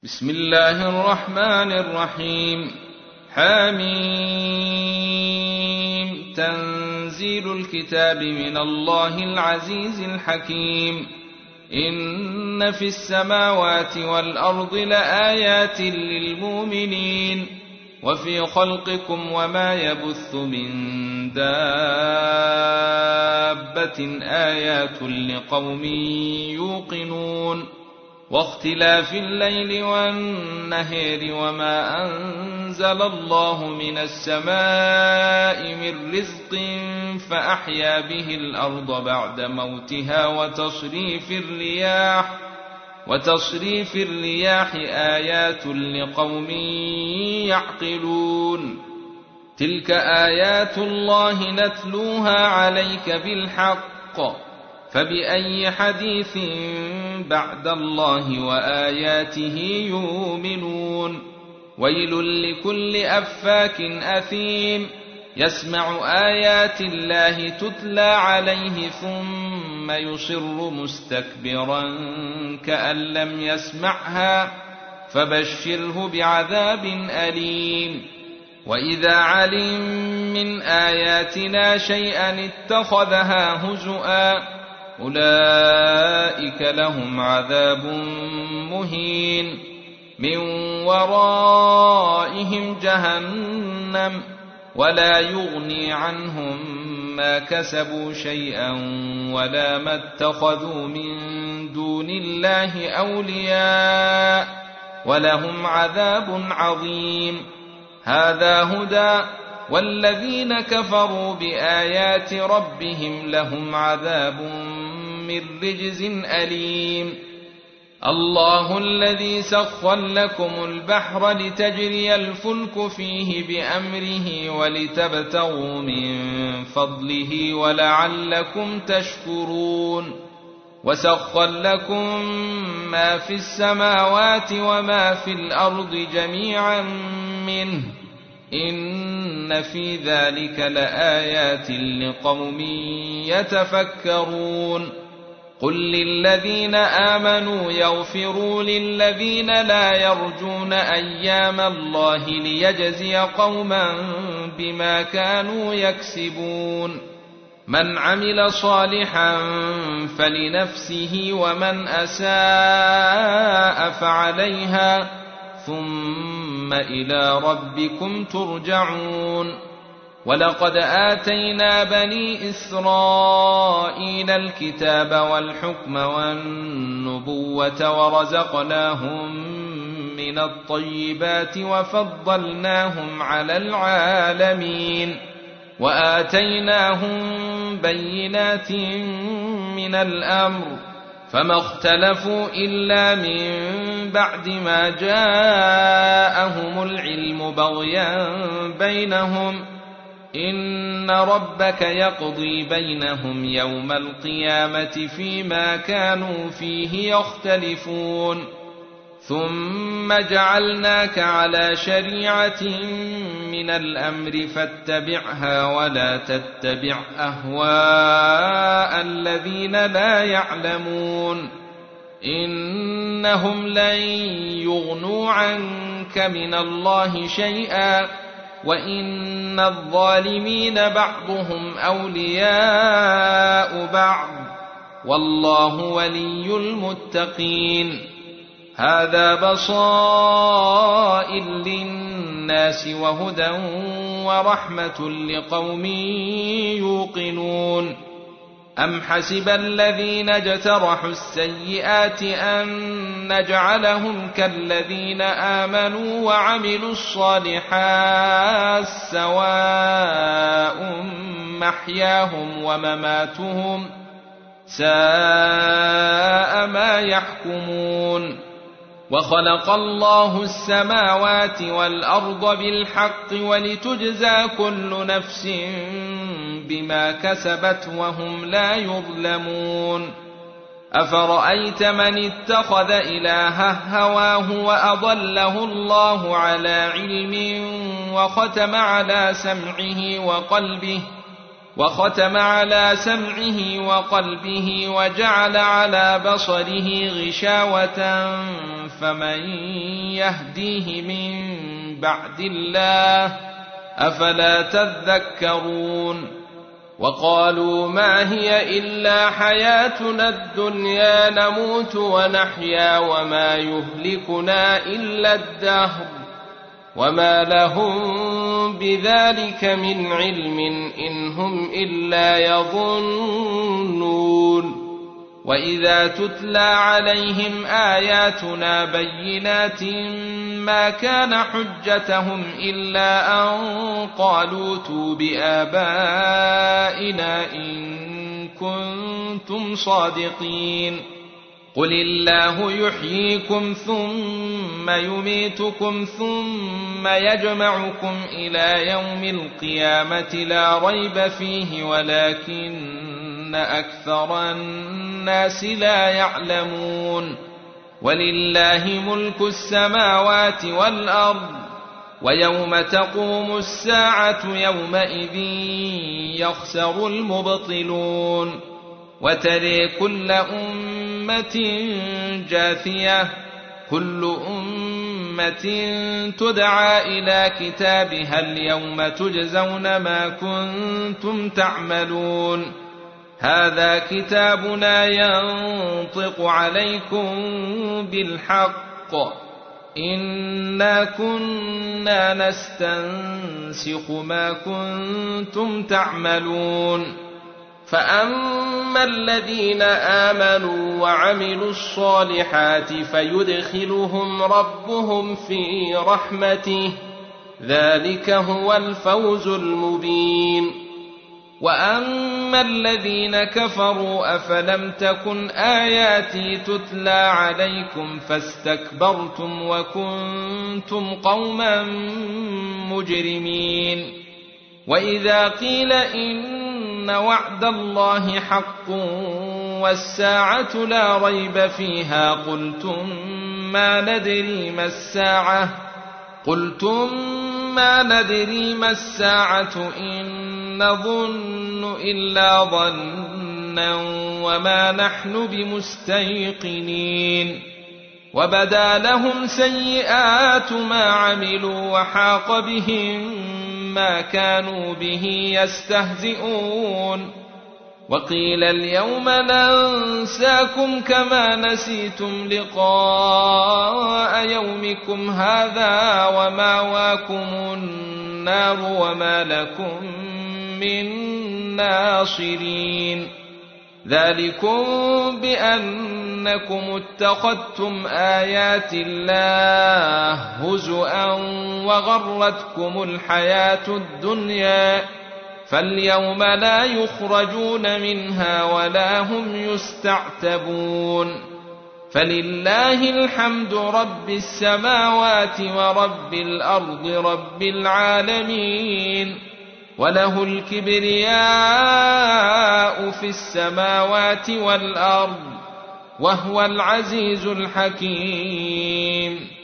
بسم الله الرحمن الرحيم. حميم. تنزيل الكتاب من الله العزيز الحكيم. إن في السماوات والأرض لآيات للمؤمنين وفي خلقكم وما يبث من دابة آيات لقوم يوقنون. واختلاف الليل والنهار وما أنزل الله من السماء من رزق فأحيا به الأرض بعد موتها وتصريف الرياح آيات لقوم يعقلون. تلك آيات الله نتلوها عليك بالحق فبأي حديث بعد الله وآياته يؤمنون. ويل لكل أفاك أثيم يسمع آيات الله تتلى عليه ثم يصر مستكبرا كأن لم يسمعها فبشره بعذاب أليم. وإذا علم من آياتنا شيئا اتخذها هزؤا أولئك لهم عذاب مهين من ورائهم جهنم ولا يغني عنهم ما كسبوا شيئا ولا ما اتخذوا من دون الله أولياء ولهم عذاب عظيم. هذا هدى والذين كفروا بآيات ربهم لهم عذاب من رجز أليم. الله الذي سخر لكم البحر لتجري الفلك فيه بأمره ولتبتغوا من فضله ولعلكم تشكرون. وسخر لكم ما في السماوات وما في الأرض جميعا منه إن في ذلك لآيات لقوم يتفكرون. قل للذين آمنوا يغفروا للذين لا يرجون أيام الله ليجزي قوما بما كانوا يكسبون. من عمل صالحا فلنفسه ومن أساء فعليها ثم إلى ربكم ترجعون. ولقد آتينا بني إسرائيل الكتاب والحكم والنبوة ورزقناهم من الطيبات وفضلناهم على العالمين وآتيناهم بينات من الأمر فما اختلفوا إلا من بعد ما جاءهم العلم بغيا بينهم إن ربك يقضي بينهم يوم القيامة فيما كانوا فيه يختلفون. ثم جعلناك على شريعة من الأمر فاتبعها ولا تتبع أهواء الذين لا يعلمون إنهم لن يغنوا عنك من الله شيئا وإن الظالمين بعضهم أولياء بعض والله ولي المتقين. هذا بصائر للناس وهدى ورحمة لقوم يوقنون. أم حسب الذين اجترحوا السيئات أن نجعلهم كالذين آمنوا وعملوا الصالحات سواء محياهم ومماتهم ساء ما يحكمون. وخلق الله السماوات والأرض بالحق ولتجزى كل نفس بما كسبت وهم لا يظلمون. أفرأيت من اتخذ إلهه هواه وأضله الله على علم وختم على سمعه وقلبه وختم على سمعه وقلبه وجعل على بصره غشاوة فمن يهديه من بعد الله أفلا تذكرون وقالوا ما هي إلا حياتنا الدنيا نموت ونحيا وما يهلكنا إلا الدهر وما لهم بذلك من علم إن هم إلا يظنون وإذا تتلى عليهم آياتنا بينات ما كان حجتهم إلا أن قالوا ائتوا بآبائنا إن كنتم صادقين قل الله يحييكم ثم يميتكم ثم يجمعكم إلى يوم القيامة لا ريب فيه ولكن أكثر الناس لا يعلمون ولله ملك السماوات والأرض ويوم تقوم الساعة يومئذ يخسر المبطلون وترى كل أمة جاثية كل أمة تدعى إلى كتابها اليوم تجزون ما كنتم تعملون هذا كتابنا ينطق عليكم بالحق إنا كنا نستنسخ ما كنتم تعملون فأما الذين آمنوا وعملوا الصالحات فيدخلهم ربهم في رحمته ذلك هو الفوز المبين وأما الذين كفروا أفلم تكن آياتي تتلى عليكم فاستكبرتم وكنتم قوما مجرمين وإذا قيل إن وعد الله حق والساعة لا ريب فيها قلتم ما ندري ما الساعة إن نظن إلا ظنا وما نحن بمستيقنين وبدا لهم سيئات ما عملوا وحاق بهم ما كانوا به يستهزئون وقيل اليوم ننساكم كما نسيتم لقاء يومكم هذا ومأواكم النار وما لكم من ناصرين ذلكم بأنكم اتخذتم آيات الله هزؤا وغرتكم الحياة الدنيا فاليوم لا يخرجون منها ولا هم يستعتبون فلله الحمد رب السماوات ورب الأرض رب العالمين وله الكبرياء في السماوات والأرض وهو العزيز الحكيم